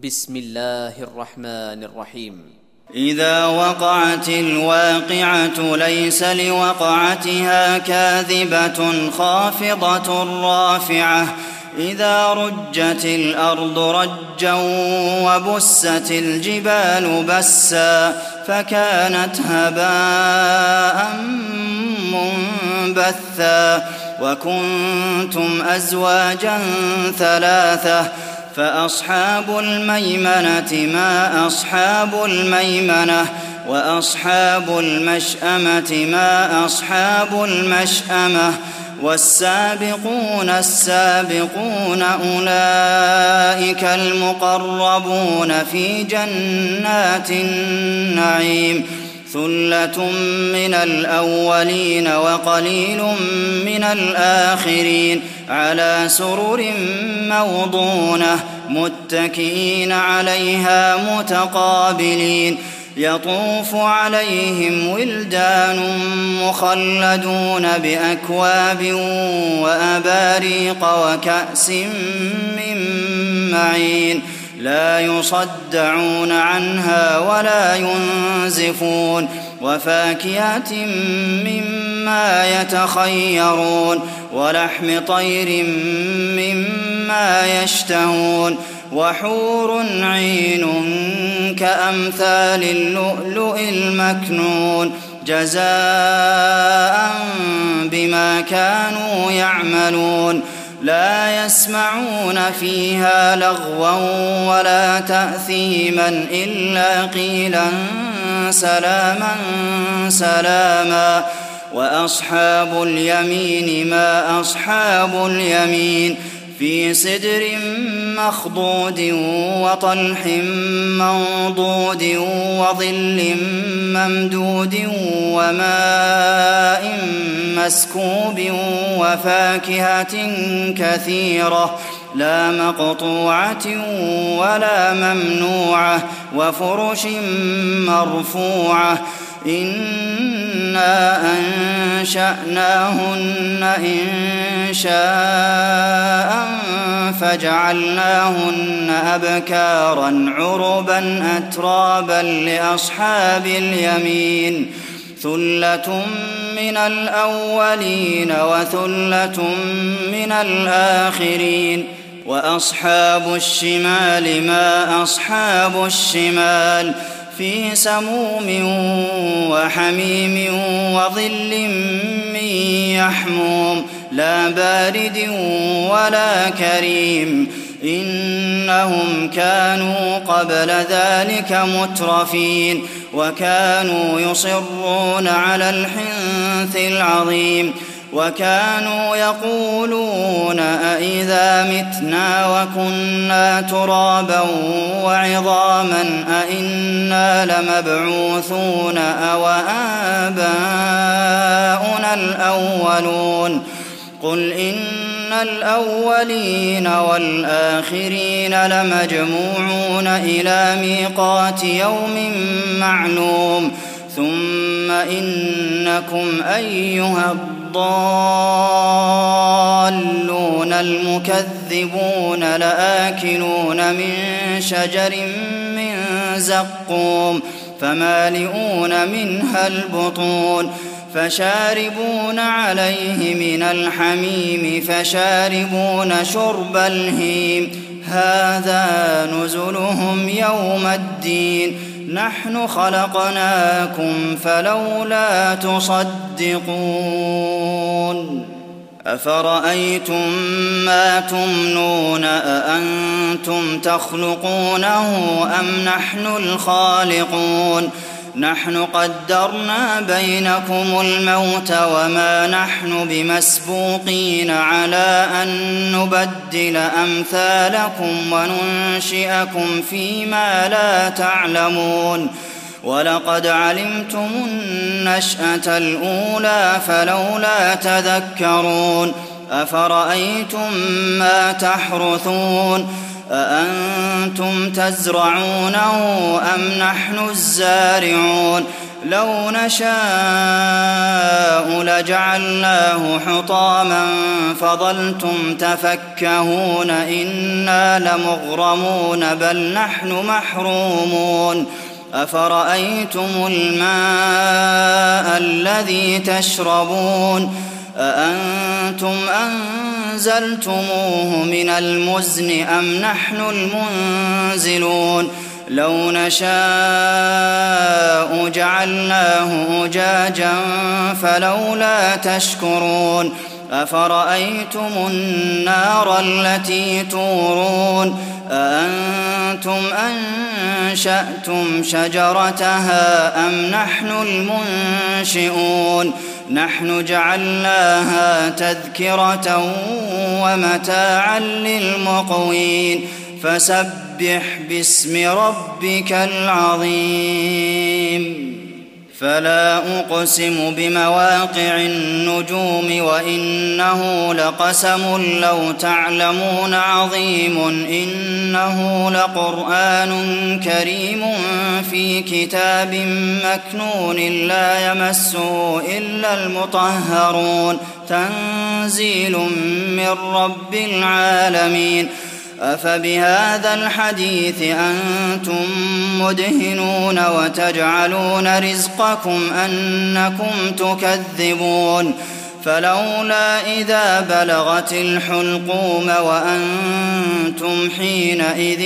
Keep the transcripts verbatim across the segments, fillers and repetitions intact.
بسم الله الرحمن الرحيم. إذا وقعت الواقعة ليس لوقعتها كاذبة خافضة رافعة إذا رجت الأرض رجا وبست الجبال بسا فكانت هباء منبثا وكنتم أزواجا ثلاثة فأصحاب الميمنة ما أصحاب الميمنة وأصحاب المشأمة ما أصحاب المشأمة والسابقون السابقون أولئك المقربون في جنات النعيم ثلة من الأولين وقليل من الآخرين على سرر موضونة متكئين عليها متقابلين يطوف عليهم ولدان مخلدون بأكواب وأباريق وكأس من معين لا يصدعون عنها ولا ينزفون وفاكهة مما يتخيرون ولحم طير مما يشتهون وحور عين كأمثال اللؤلؤ المكنون جزاء بما كانوا يعملون لا يسمعون فيها لغوا ولا تأثيما إلا قيلا سلاما سلاما وأصحاب اليمين ما أصحاب اليمين في سدر مخضود وطلح منضود وظل ممدود وماء مسكوب وفاكهة كثيرة لا مقطوعة ولا ممنوعة وفرش مرفوعة إنا أنشأناهن إنشاء فجعلناهن أبكارا عربا أترابا لأصحاب اليمين ثلة من الأولين وثلة من الآخرين وأصحاب الشمال ما أصحاب الشمال في سموم وحميم وظل من يحموم لا بارد ولا كريم إنهم كانوا قبل ذلك مترفين وكانوا يصرون على الحنث العظيم وكانوا يقولون أئذا متنا وكنا ترابا وعظاما أئنا لمبعوثون أو آباؤنا الأولون قل إن الأولين والآخرين لمجموعون إلى ميقات يوم معلوم ثم إنكم أيها الضالون المكذبون لآكلون من شجر من زقوم فمالئون منها البطون فشاربون عليه من الحميم فشاربون شرب الهيم هذا نزلهم يوم الدين نحن خلقناكم فلولا تصدقون أفرأيتم ما تمنون أأنتم تخلقونه أم نحن الخالقون نحن قدرنا بينكم الموت وما نحن بمسبوقين على أن نبدل أمثالكم وننشئكم فيما لا تعلمون ولقد علمتم النشأة الأولى فلولا تذكرون أفرأيتم ما تحرثون أأنتم تزرعونه أم نحن الزارعون لو نشاء لجعلناه حطاما فظلتم تفكهون إنا لمغرمون بل نحن محرومون أفرأيتم الماء الذي تشربون أأنتم أنزلتموه من المزن أم نحن المنزلون لو نشاء جعلناه أجاجا فلولا تشكرون أفرأيتم النار التي تورون أأنتم أنشأتم شجرتها أم نحن المنشئون نحن جعلناها تذكرة ومتاعا للمقوين فسبح باسم ربك العظيم فلا أقسم بمواقع النجوم وإنه لقسم لو تعلمون عظيم إنه لقرآن كريم في كتاب مكنون لا يمسه إلا المطهرون تنزيل من رب العالمين أفبهذا الحديث أنتم مدهنون وتجعلون رزقكم أنكم تكذبون فلولا إذا بلغت الحلقوم وأنتم حينئذ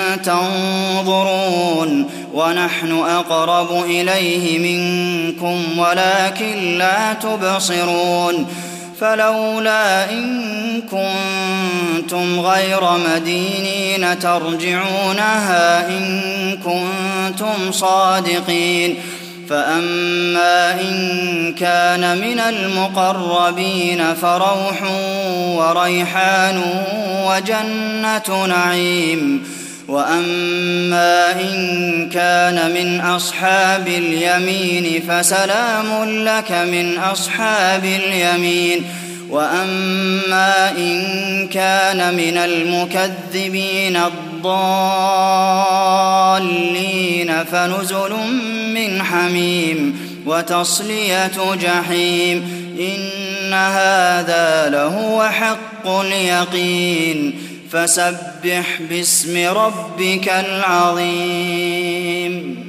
تنظرون ونحن أقرب إليه منكم ولكن لا تبصرون فلولا إن كنتم غير مدينين ترجعونها إن كنتم صادقين فأما إن كان من المقربين فروح وريحان وجنة نعيم وأما إن كان من أصحاب اليمين فسلام لك من أصحاب اليمين وأما إن كان من المكذبين الضالين فنزل من حميم وتصلية جحيم إن هذا لهو حق اليقين فسبح باسم ربك العظيم